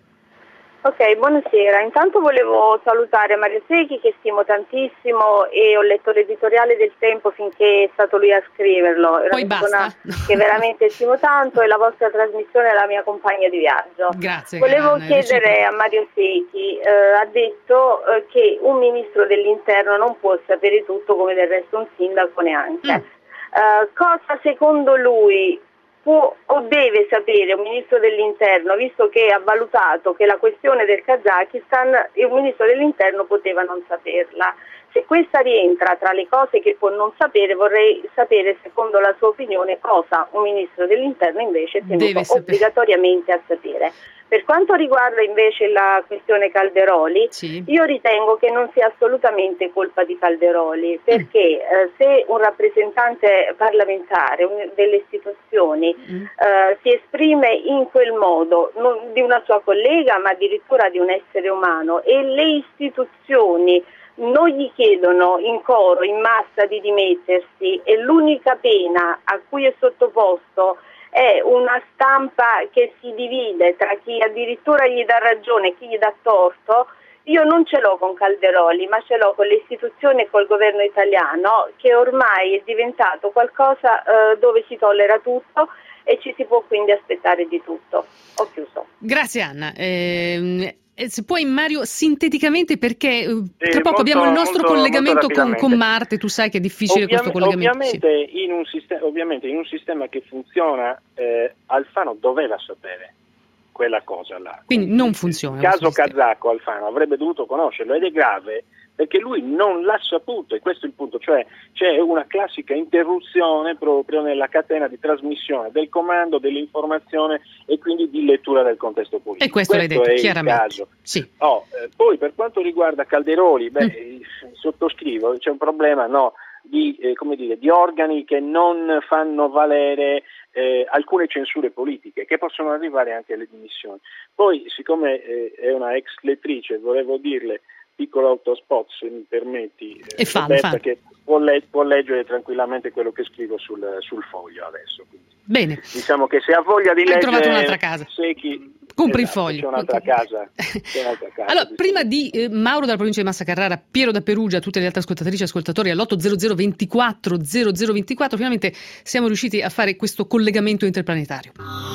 Ok, buonasera. Intanto volevo salutare Mario Secchi, che stimo tantissimo, e ho letto l'editoriale del Tempo finché è stato lui a scriverlo. È una Poi persona basta. che veramente stimo tanto, e la vostra trasmissione è la mia compagna di viaggio. Grazie. Volevo Anna, è chiedere reciproco. a Mario Secchi, eh, ha detto eh, che un ministro dell'interno non può sapere tutto, come del resto un sindaco neanche. Mm. Eh, cosa secondo lui può o deve sapere un ministro dell'interno, visto che ha valutato che la questione del Kazakistan il ministro dell'interno poteva non saperla? Se questa rientra tra le cose che può non sapere, vorrei sapere, secondo la sua opinione, cosa un ministro dell'interno invece è tenuto Deve sapere. obbligatoriamente a sapere. Per quanto riguarda invece la questione Calderoli, Sì. io ritengo che non sia assolutamente colpa di Calderoli, perché eh, se un rappresentante parlamentare un- delle istituzioni Mm. eh, si esprime in quel modo, non di una sua collega ma addirittura di un essere umano, e le istituzioni non gli chiedono in coro, in massa, di dimettersi, e l'unica pena a cui è sottoposto è una stampa che si divide tra chi addirittura gli dà ragione e chi gli dà torto, io non ce l'ho con Calderoli, ma ce l'ho con le istituzioni e col governo italiano, che ormai è diventato qualcosa eh, dove si tollera tutto e ci si può quindi aspettare di tutto. Ho chiuso. Grazie, Anna. Ehm, eh, se puoi, Mario, sinteticamente, perché eh, tra poco molto- abbiamo il nostro molto- collegamento molto con, con rapidamente. Marte. Tu sai che è difficile questo Ovviame- collegamento. Sì. Ovviamente, in un sistema, ovviamente in un sistema che funziona, eh, Alfano doveva sapere quella cosa là. Quindi non funziona. Il caso questo sistema. kazako Alfano avrebbe dovuto conoscerlo, ed è grave perché lui non l'ha saputo, e questo è il punto, cioè c'è una classica interruzione proprio nella catena di trasmissione del comando, dell'informazione e quindi di lettura del contesto politico. E questo l'hai detto è il chiaramente. caso. Sì. Oh, eh, poi per quanto riguarda Calderoli, beh, Mm. eh, sottoscrivo, c'è un problema no, di, eh, come dire, di organi che non fanno valere eh, alcune censure politiche, che possono arrivare anche alle dimissioni. Poi, siccome eh, è una ex lettrice, volevo dirle, piccolo autospot, se mi permetti, eh, E fallo, Roberta, fallo. che può, le- può leggere tranquillamente quello che scrivo sul, sul foglio adesso. Quindi, Bene. diciamo che se ha voglia di Hai leggere trovato un'altra casa. Secchi, Compri il esatto, foglio. c'è un'altra Ok. casa, c'è un'altra casa Allora, di- prima di eh, Mauro dalla provincia di Massa Carrara, Piero da Perugia, tutte le altre ascoltatrici e ascoltatori all'otto zero zero ventiquattro zero zero ventiquattro, finalmente siamo riusciti a fare questo collegamento interplanetario.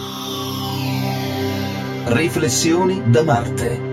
Riflessioni da Marte.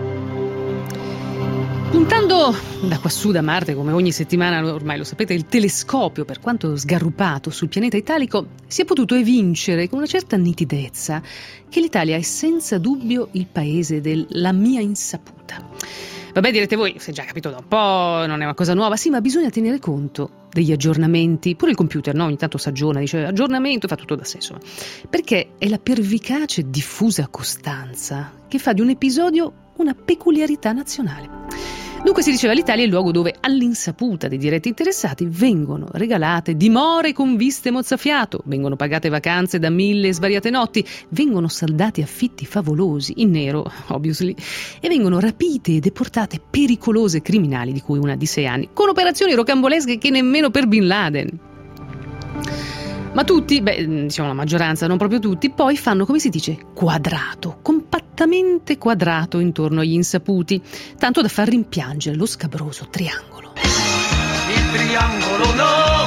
Puntando da quassù da Marte, come ogni settimana, ormai lo sapete, il telescopio, per quanto sgarrupato sul pianeta italico, si è potuto evincere con una certa nitidezza che l'Italia è senza dubbio il paese della mia insaputa. Vabbè, direte voi, si è già capito da un po', non è una cosa nuova, sì, ma bisogna tenere conto degli aggiornamenti. Pure il computer, no? Ogni tanto si aggiorna, dice aggiornamento, fa tutto da sé, insomma. Perché è la pervicace e diffusa costanza che fa di un episodio una peculiarità nazionale. Dunque si diceva, l'Italia è il luogo dove all'insaputa dei diretti interessati vengono regalate dimore con viste mozzafiato, vengono pagate vacanze da mille svariate notti, vengono saldati affitti favolosi, in nero, obviously, e vengono rapite e deportate pericolose criminali, di cui una di sei anni, con operazioni rocambolesche che nemmeno per Bin Laden. Ma tutti, beh, diciamo la maggioranza, non proprio tutti, poi fanno, come si dice, quadrato, compattamente quadrato intorno agli insaputi, tanto da far rimpiangere lo scabroso triangolo. Il triangolo no,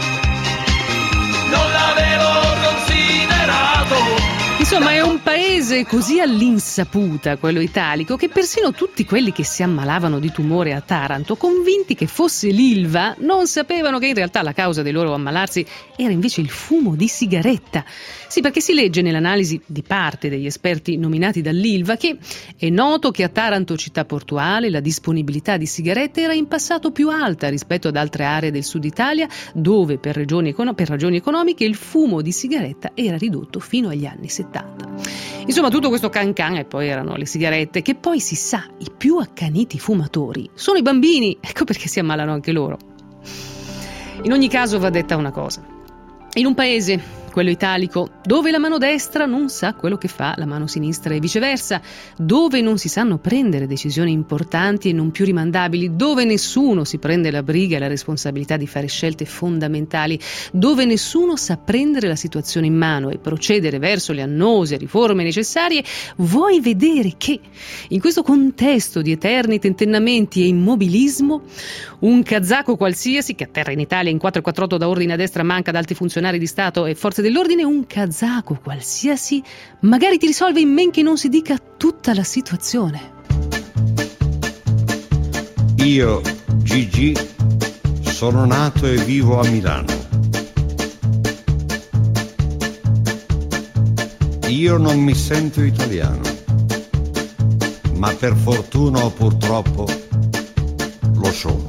non l'avevo considerato. Insomma, è un paese così all'insaputa, quello italico, che persino tutti quelli che si ammalavano di tumore a Taranto, convinti che fosse l'Ilva, non sapevano che in realtà la causa del loro ammalarsi era invece il fumo di sigaretta. Sì, perché si legge nell'analisi di parte degli esperti nominati dall'Ilva che è noto che a Taranto, città portuale, la disponibilità di sigarette era in passato più alta rispetto ad altre aree del sud Italia, dove per ragioni, econo- per ragioni economiche il fumo di sigaretta era ridotto fino agli anni settanta. Insomma, tutto questo cancan, e poi erano le sigarette, che poi si sa, i più accaniti fumatori sono i bambini, ecco perché si ammalano anche loro. In ogni caso va detta una cosa: in un paese, quello italico, dove la mano destra non sa quello che fa la mano sinistra e viceversa, dove non si sanno prendere decisioni importanti e non più rimandabili, dove nessuno si prende la briga e la responsabilità di fare scelte fondamentali, dove nessuno sa prendere la situazione in mano e procedere verso le annose riforme necessarie, vuoi vedere che in questo contesto di eterni tentennamenti e immobilismo, un kazako qualsiasi che atterra in Italia in quattrocentoquarantotto da ordine a destra manca da alti funzionari di Stato e forze dell'ordine, un kazako qualsiasi magari ti risolve in men che non si dica tutta la situazione. Io, Gigi, sono nato e vivo a Milano. Io non mi sento italiano, ma per fortuna o purtroppo lo sono.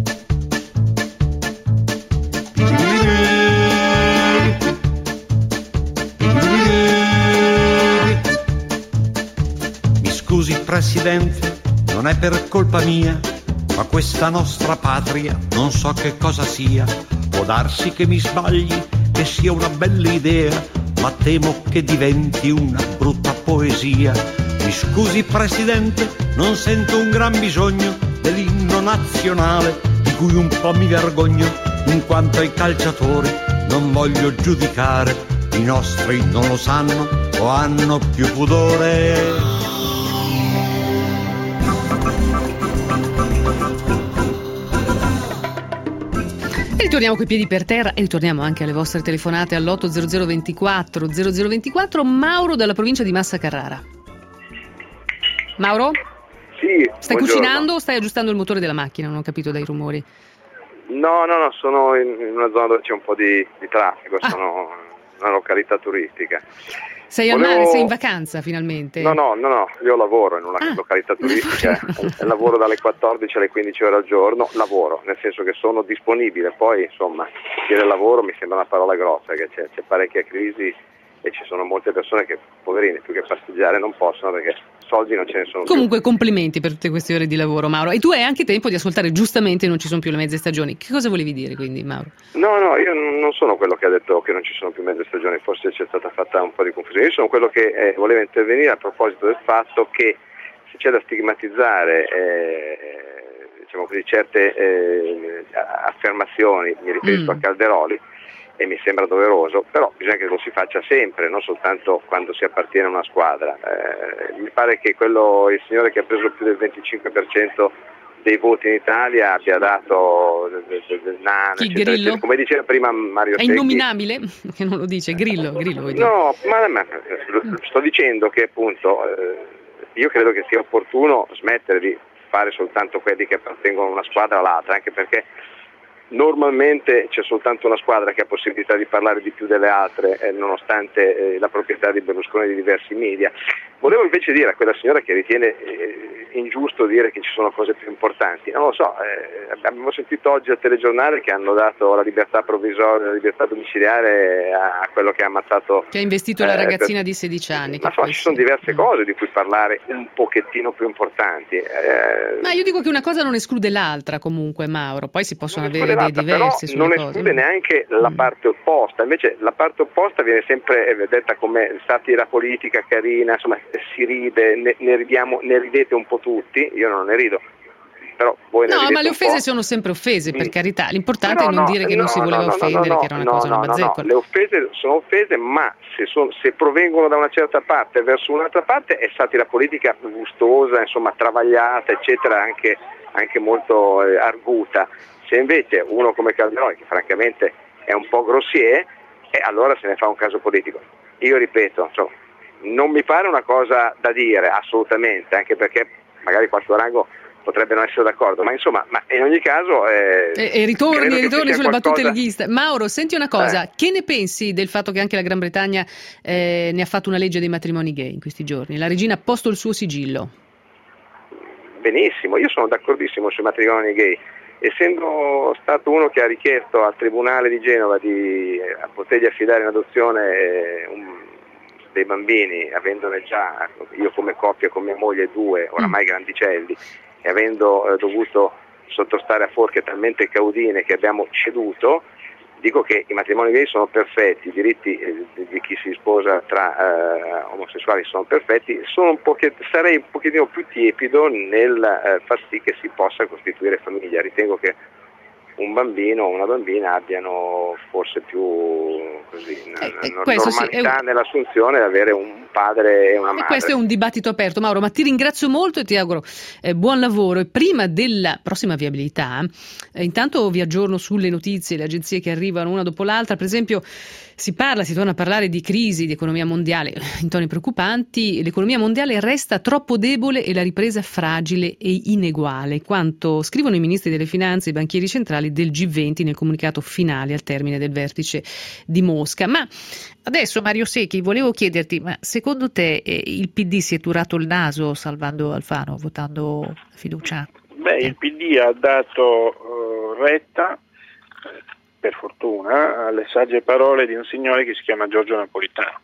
Scusi Presidente, non è per colpa mia, ma questa nostra patria non so che cosa sia. Può darsi che mi sbagli, che sia una bella idea, ma temo che diventi una brutta poesia. Mi scusi Presidente, non sento un gran bisogno dell'inno nazionale, di cui un po' mi vergogno, in quanto ai calciatori non voglio giudicare. I nostri non lo sanno o hanno più pudore. E ritorniamo coi piedi per terra e ritorniamo anche alle vostre telefonate all'otto zero zero ventiquattro zero zero ventiquattro. Mauro dalla provincia di Massa Carrara. Mauro? Sì. Stai buongiorno. cucinando o stai aggiustando il motore della macchina? Non ho capito dai rumori. No, no, no, sono in una zona dove c'è un po' di, di traffico, Ah. sono in una località turistica. Sei Volevo... al mare, sei in vacanza finalmente? No, no, no, no, io lavoro in una Ah. località turistica, lavoro dalle quattordici alle quindici ore al giorno, lavoro, nel senso che sono disponibile, poi insomma dire lavoro mi sembra una parola grossa, che c'è, c'è parecchia crisi e ci sono molte persone che, poverine, più che pasteggiare non possono perché soldi non ce ne sono Comunque complimenti per tutte queste ore di lavoro, Mauro. E tu hai anche tempo di ascoltare, giustamente non ci sono più le mezze stagioni. Che cosa volevi dire quindi, Mauro? più. No, no, io non sono quello che ha detto che non ci sono più mezze stagioni, forse c'è stata fatta un po' di confusione. Io sono quello che eh, voleva intervenire a proposito del fatto che se c'è da stigmatizzare eh, diciamo così, certe eh, affermazioni, mi riferisco Mm. a Calderoli, e mi sembra doveroso, però bisogna che lo si faccia sempre, non soltanto quando si appartiene a una squadra. Eh, mi pare che quello, il signore che ha preso più del venticinque per cento dei voti in Italia abbia dato del, del, del nano, Chi, eccetera, Grillo? eccetera. Come diceva prima Mario È Secchi. innominabile? Che non lo dice, Grillo, Grillo vuoi dire? No, ma, ma sto dicendo che appunto eh, io credo che sia opportuno smettere di fare soltanto quelli che appartengono a una squadra o all'altra, anche perché normalmente c'è soltanto una squadra che ha possibilità di parlare di più delle altre, eh, nonostante eh, la proprietà di Berlusconi di diversi media. Volevo invece dire a quella signora che ritiene eh, ingiusto dire che ci sono cose più importanti, non lo so, eh, abbiamo sentito oggi al telegiornale che hanno dato la libertà provvisoria, la libertà domiciliare a, a quello che ha ammazzato, Che ha investito la eh, ragazzina per... di sedici anni. Ma che so, poi ci sono sì. diverse cose di cui parlare un pochettino più importanti. Eh, Ma io dico che una cosa non esclude l'altra comunque, Mauro, poi si possono avere idee Scollerata, diverse però sulle non cose. esclude neanche la parte opposta, invece la parte opposta viene sempre eh, detta come satira politica carina, insomma si ride, ne, ne ridiamo, ne ridete un po' tutti, io non ne rido, però voi ne No, ridete ma le un offese po'. sono sempre offese, per Mm. carità. L'importante No, è non no, dire che no, non si no, voleva no, no, offendere, no, che era una no, cosa, no, una no, bazzeccola. le offese sono offese, ma se, sono, se provengono da una certa parte verso un'altra parte è satira politica gustosa, insomma travagliata, eccetera, anche, anche molto eh, arguta. Se invece uno come Calderoli, che francamente è un po' grossier, e allora se ne fa un caso politico. Io ripeto, insomma, non mi pare una cosa da dire assolutamente, anche perché magari qualche rango potrebbe non essere d'accordo, ma insomma, ma in ogni caso eh, E, e ritorni, credo che ritorni ci sia sulle battute qualcosa- leghiste. Mauro, senti una cosa, Eh. che ne pensi del fatto che anche la Gran Bretagna eh, ne ha fatto una legge dei matrimoni gay in questi giorni? La regina ha posto il suo sigillo. Benissimo, io sono d'accordissimo sui matrimoni gay, essendo stato uno che ha richiesto al Tribunale di Genova di eh, potergli affidare in adozione eh, un, dei bambini, avendone già, io come coppia con mia moglie due, oramai grandicelli, e avendo eh, dovuto sottostare a forche talmente caudine che abbiamo ceduto, dico che i matrimoni gay sono perfetti, i diritti eh, di chi si sposa tra eh, omosessuali sono perfetti, sono un poche, sarei un pochettino più tiepido nel eh, far sì che si possa costituire famiglia. Ritengo che un bambino o una bambina abbiano forse più così, eh, eh, normalità sì, un... nell'assunzione di avere un padre e una madre. E questo è un dibattito aperto, Mauro, ma ti ringrazio molto e ti auguro eh, buon lavoro. E prima della prossima viabilità, eh, intanto vi aggiorno sulle notizie, le agenzie che arrivano una dopo l'altra. Per esempio si parla, si torna a parlare di crisi, di economia mondiale in toni preoccupanti. L'economia mondiale resta troppo debole e la ripresa fragile e ineguale, quanto scrivono i ministri delle finanze e i banchieri centrali del G venti nel comunicato finale al termine del vertice di Mosca. Ma adesso, Mario Secchi, volevo chiederti, ma secondo te eh, il P D si è turato il naso salvando Alfano, votando la fiducia? Beh, il P D ha dato uh, retta, per fortuna, alle sagge parole di un signore che si chiama Giorgio Napolitano,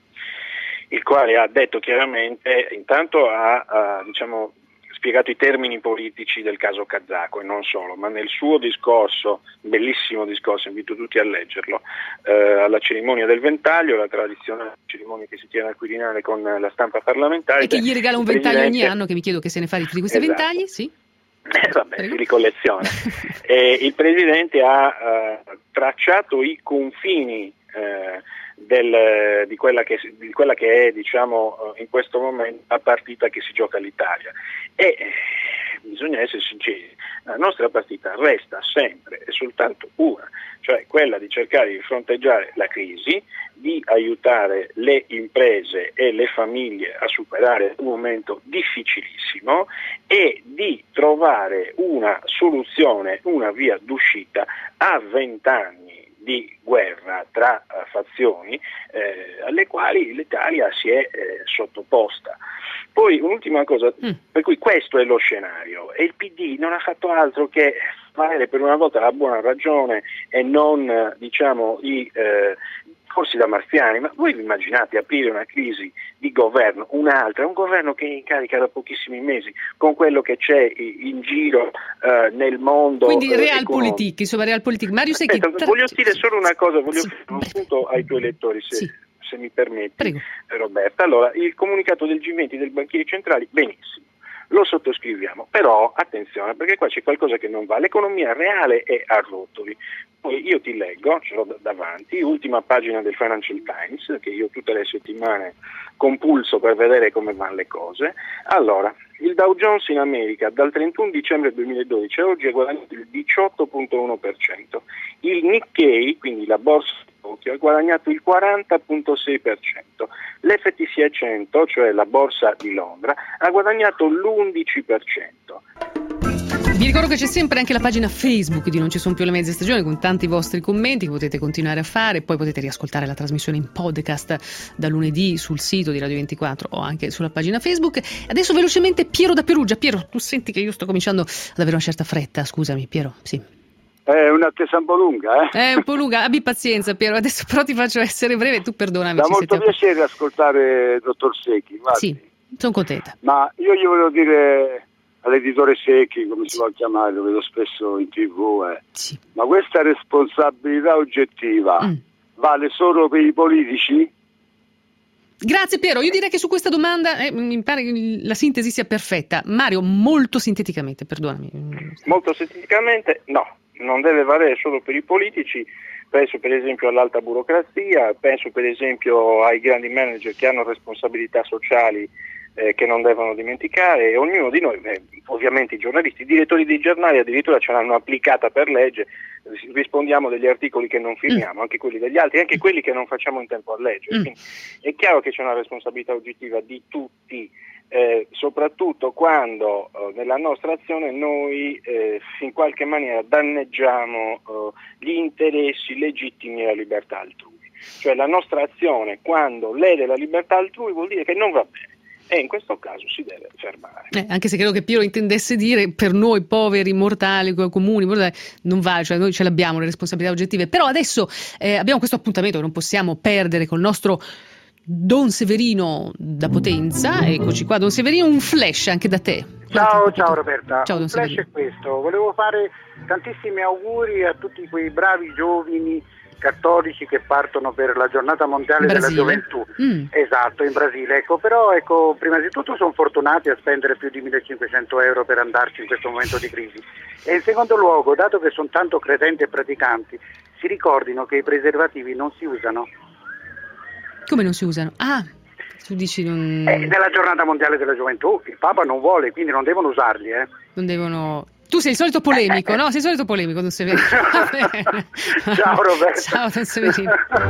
il quale ha detto chiaramente, intanto ha, ha diciamo, spiegato i termini politici del caso kazako e non solo, ma nel suo discorso, bellissimo discorso, invito tutti a leggerlo, eh, alla cerimonia del ventaglio, la tradizionale cerimonia che si tiene al Quirinale con la stampa parlamentare. E che gli regala un ventaglio ogni anno, che mi chiedo che se ne fa di tutti questi esatto. ventagli, sì? Eh, vabbè, si ricolleziona. eh, il Presidente ha eh, tracciato i confini eh, del, di, quella che, di quella che è, diciamo, in questo momento la partita che si gioca all'Italia. E eh, bisogna essere sinceri, la nostra partita resta sempre e soltanto una, cioè quella di cercare di fronteggiare la crisi, di aiutare le imprese e le famiglie a superare un momento difficilissimo e di trovare una soluzione, una via d'uscita a vent'anni di guerra tra uh, fazioni eh, alle quali l'Italia si è eh, sottoposta. Poi un'ultima cosa, mm. per cui questo è lo scenario e il P D non ha fatto altro che fare per una volta la buona ragione e non diciamo i eh, corsi da marziani. Ma voi vi immaginate aprire una crisi di governo, un'altra, un governo che è in carica da pochissimi mesi, con quello che c'è in giro eh, nel mondo. Quindi eh, realpolitik, insomma realpolitik. Mario Secchi, Aspetta, voglio dire solo una cosa, voglio sì. fare un punto ai tuoi lettori, se, sì. se mi permetti, Prego. Roberta. Allora, il comunicato del G venti dei banchieri centrali, benissimo. Lo sottoscriviamo, però attenzione perché qua c'è qualcosa che non va, l'economia reale è a rotoli. Poi io ti leggo, ce l'ho davanti, ultima pagina del Financial Times, che io tutte le settimane compulso per vedere come vanno le cose. Allora, il Dow Jones in America dal trentuno dicembre duemiladodici a oggi ha guadagnato il diciotto virgola uno per cento, il Nikkei, quindi la borsa di Tokyo, ha guadagnato il quaranta virgola sei per cento, l'F T S E cento, cioè la borsa di Londra, ha guadagnato l'undici per cento. Vi ricordo che c'è sempre anche la pagina Facebook di Non ci sono più le mezze stagioni con tanti vostri commenti che potete continuare a fare, poi potete riascoltare la trasmissione in podcast da lunedì sul sito di Radio ventiquattro o anche sulla pagina Facebook. Adesso velocemente Piero da Perugia. Piero, tu senti che io sto cominciando ad avere una certa fretta, scusami Piero, sì. È un'attesa un po' lunga, eh? È un po' lunga, abbi pazienza Piero, adesso però ti faccio essere breve, tu perdonami. Da molto piacere a... ascoltare il dottor Secchi, guardi. Sì, sono contenta. Ma io gli volevo dire all'editore Secchi, come si vuol chiamare, lo vedo spesso in tv, eh. Sì. Ma questa responsabilità oggettiva mm. vale solo per i politici? Grazie Piero, io direi che su questa domanda eh, mi pare che la sintesi sia perfetta. Mario, molto sinteticamente, perdonami. Molto sinteticamente, no, non deve valere solo per i politici. Penso per esempio all'alta burocrazia, penso per esempio ai grandi manager che hanno responsabilità sociali eh, che non devono dimenticare, e ognuno di noi, eh, ovviamente i giornalisti, i direttori dei giornali addirittura ce l'hanno applicata per legge, rispondiamo degli articoli che non firmiamo, mm. anche quelli degli altri, anche quelli che non facciamo in tempo a leggere. Mm. Quindi è chiaro che c'è una responsabilità oggettiva di tutti, eh, soprattutto quando eh, nella nostra azione noi eh, in qualche maniera danneggiamo eh, gli interessi legittimi della libertà altrui. Cioè la nostra azione quando lede la libertà altrui vuol dire che non va bene. E in questo caso si deve fermare. Eh, anche se credo che Piero intendesse dire per noi poveri, mortali, comuni, mortali, non vale, cioè noi ce l'abbiamo le responsabilità oggettive. Però adesso eh, abbiamo questo appuntamento che non possiamo perdere col nostro Don Severino da Potenza. Eccoci qua, Don Severino, un flash anche da te. Ciao, ciao Roberta. Ciao, Don un flash Severino. è questo, volevo fare tantissimi auguri a tutti quei bravi giovani cattolici che partono per la giornata mondiale della gioventù. Mm. Esatto, in Brasile. Ecco, però ecco, prima di tutto sono fortunati a spendere più di millecinquecento euro per andarci in questo momento di crisi. E in secondo luogo, dato che sono tanto credenti e praticanti, si ricordino che i preservativi non si usano. Come non si usano? Ah, tu dici non... Eh, nella giornata mondiale della gioventù il Papa non vuole, quindi non devono usarli, eh. Non devono... Tu sei il solito polemico, eh, eh. no? Sei il solito polemico, Don Severino. Ciao Roberto. Ciao Don Severino.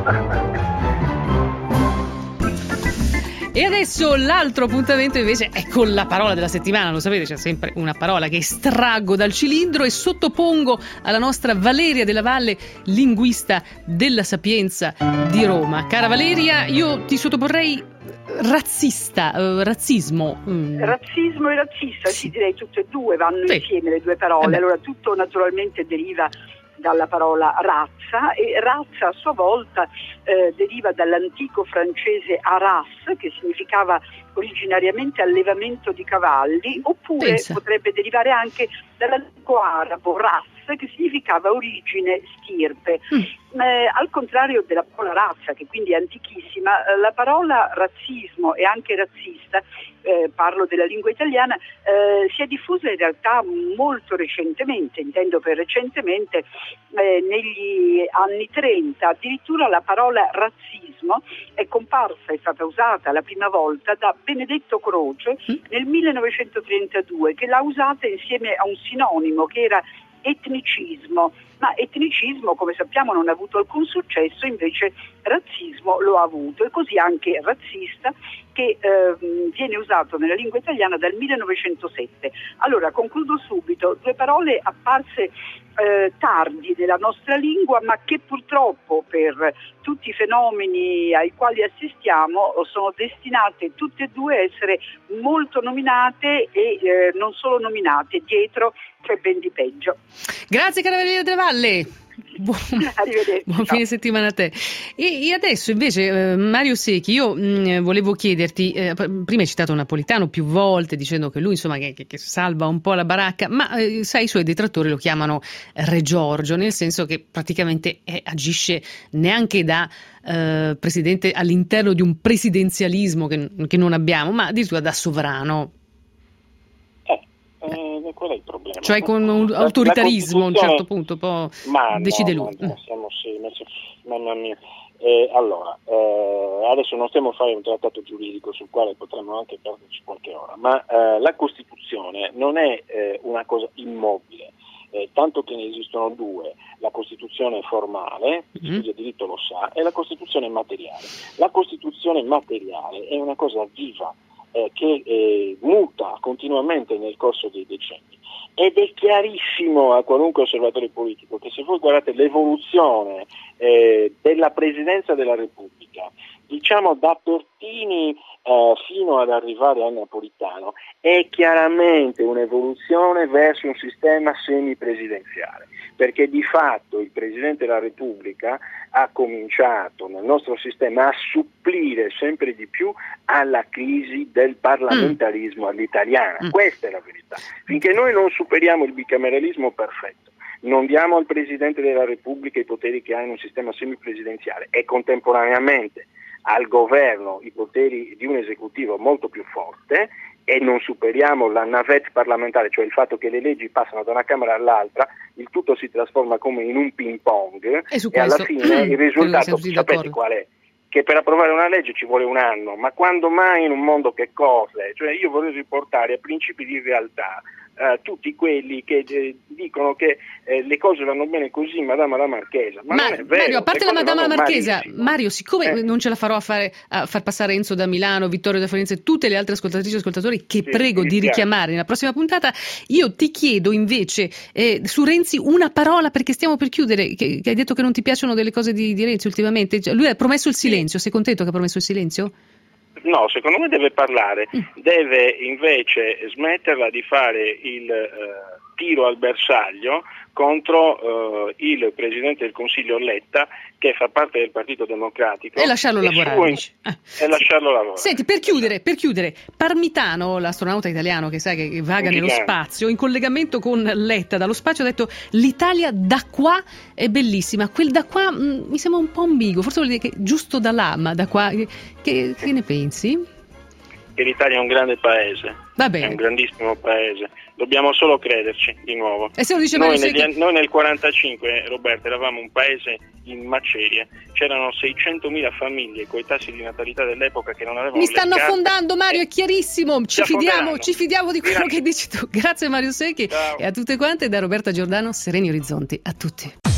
E adesso l'altro appuntamento invece è con la parola della settimana, lo sapete, c'è sempre una parola che estraggo dal cilindro e sottopongo alla nostra Valeria Della Valle, linguista della Sapienza di Roma. Cara Valeria, io ti sottoporrei razzista, uh, razzismo. Mm. Razzismo e razzista, sì, direi tutte e due vanno sì. insieme le due parole. Eh allora tutto naturalmente deriva dalla parola razza e razza a sua volta eh, deriva dall'antico francese aras, che significava originariamente allevamento di cavalli, oppure Pensa. potrebbe derivare anche dall'antico arabo ras, che significava origine, stirpe. Mm. Eh, al contrario della parola razza, che quindi è antichissima, eh, la parola razzismo e anche razzista, eh, parlo della lingua italiana, eh, si è diffusa in realtà molto recentemente, intendo per recentemente eh, negli anni trenta. Addirittura la parola razzismo è comparsa, è stata usata la prima volta da Benedetto Croce mm. nel millenovecentotrentadue, che l'ha usata insieme a un sinonimo che era etnicismo, ma etnicismo, come sappiamo, non ha avuto alcun successo, invece razzismo lo ha avuto, e così anche razzista, che eh, viene usato nella lingua italiana dal millenovecentosette. Allora, concludo subito, due parole apparse eh, tardi nella nostra lingua, ma che purtroppo per tutti i fenomeni ai quali assistiamo sono destinate tutte e due a essere molto nominate e eh, non solo nominate, dietro c'è ben di peggio. Grazie cara Valeria Della Valle. Buon, buon fine settimana a te. E, e adesso invece eh, Mario Secchi, io mh, volevo chiederti, eh, prima hai citato Napolitano più volte dicendo che lui insomma che, che, che salva un po' la baracca, ma eh, sai, i suoi detrattori lo chiamano Re Giorgio, nel senso che praticamente eh, agisce neanche da eh, presidente all'interno di un presidenzialismo che, che non abbiamo, ma addirittura da sovrano. Eh, qual è il problema? Cioè con un autoritarismo a un certo punto poi ma decide no, lui. No, siamo, sì, mamma mia. Eh, allora, eh, adesso non stiamo a fare un trattato giuridico sul quale potremmo anche perderci qualche ora, ma eh, la Costituzione non è eh, una cosa immobile, eh, tanto che ne esistono due, la Costituzione formale, chi studia diritto lo sa, e la Costituzione materiale. La Costituzione materiale è una cosa viva, Eh, che eh, muta continuamente nel corso dei decenni, ed è chiarissimo a qualunque osservatore politico che se voi guardate l'evoluzione eh, della Presidenza della Repubblica, diciamo da Pertini eh, fino ad arrivare a Napolitano, è chiaramente un'evoluzione verso un sistema semipresidenziale, perché di fatto il Presidente della Repubblica ha cominciato nel nostro sistema a supplire sempre di più alla crisi del parlamentarismo mm. all'italiana. Mm. Questa è la verità. Finché noi non superiamo il bicameralismo perfetto, non diamo al Presidente della Repubblica i poteri che ha in un sistema semipresidenziale e contemporaneamente al governo i poteri di un esecutivo molto più forte, e non superiamo la navette parlamentare, cioè il fatto che le leggi passano da una Camera all'altra, il tutto si trasforma come in un ping pong e, e alla fine il risultato, sapete qual è? Che per approvare una legge ci vuole un anno, ma quando mai in un mondo che cose? Cioè io vorrei riportare a principi di realtà Uh, tutti quelli che eh, dicono che eh, le cose vanno bene così, Madama la Marchesa, ma, ma non è vero. Mario, a parte la Madama la Marchesa, malissimo. Mario, siccome eh. non ce la farò a, fare, a far passare Enzo da Milano, Vittorio da Firenze, tutte le altre ascoltatrici e ascoltatori che sì, prego di richiamare nella prossima puntata, io ti chiedo invece eh, su Renzi una parola, perché stiamo per chiudere, che, che hai detto che non ti piacciono delle cose di, di Renzi ultimamente, cioè, lui ha promesso il silenzio, sei contento che ha promesso il silenzio? No, secondo me deve parlare, deve invece smetterla di fare il, eh, tiro al bersaglio contro eh, il Presidente del Consiglio Letta, che fa parte del Partito Democratico, e lasciarlo e lavorare. Suo, ah. E lasciarlo lavorare. Senti, per chiudere, per chiudere, Parmitano, l'astronauta italiano che sai che vaga nello spazio, in collegamento con Letta dallo spazio, ha detto: l'Italia da qua è bellissima. Quel da qua mh, mi sembra un po' ambiguo, forse vuol dire che giusto da là, ma da qua. Che, che ne pensi? Che l'Italia è un grande paese, Va bene. È un grandissimo paese, dobbiamo solo crederci di nuovo. E se lo dice noi, Mario negli, Secchi... noi nel quarantacinque, Roberta, eravamo un paese in macerie, c'erano seicentomila famiglie con i tassi di natalità dell'epoca che non avevano Mi stanno le carte. affondando, Mario, è chiarissimo, ci fidiamo, ci fidiamo di quello Grazie. che dici tu. Grazie Mario Secchi. Ciao. E a tutte quante da Roberta Giordano, sereni orizzonti a tutti.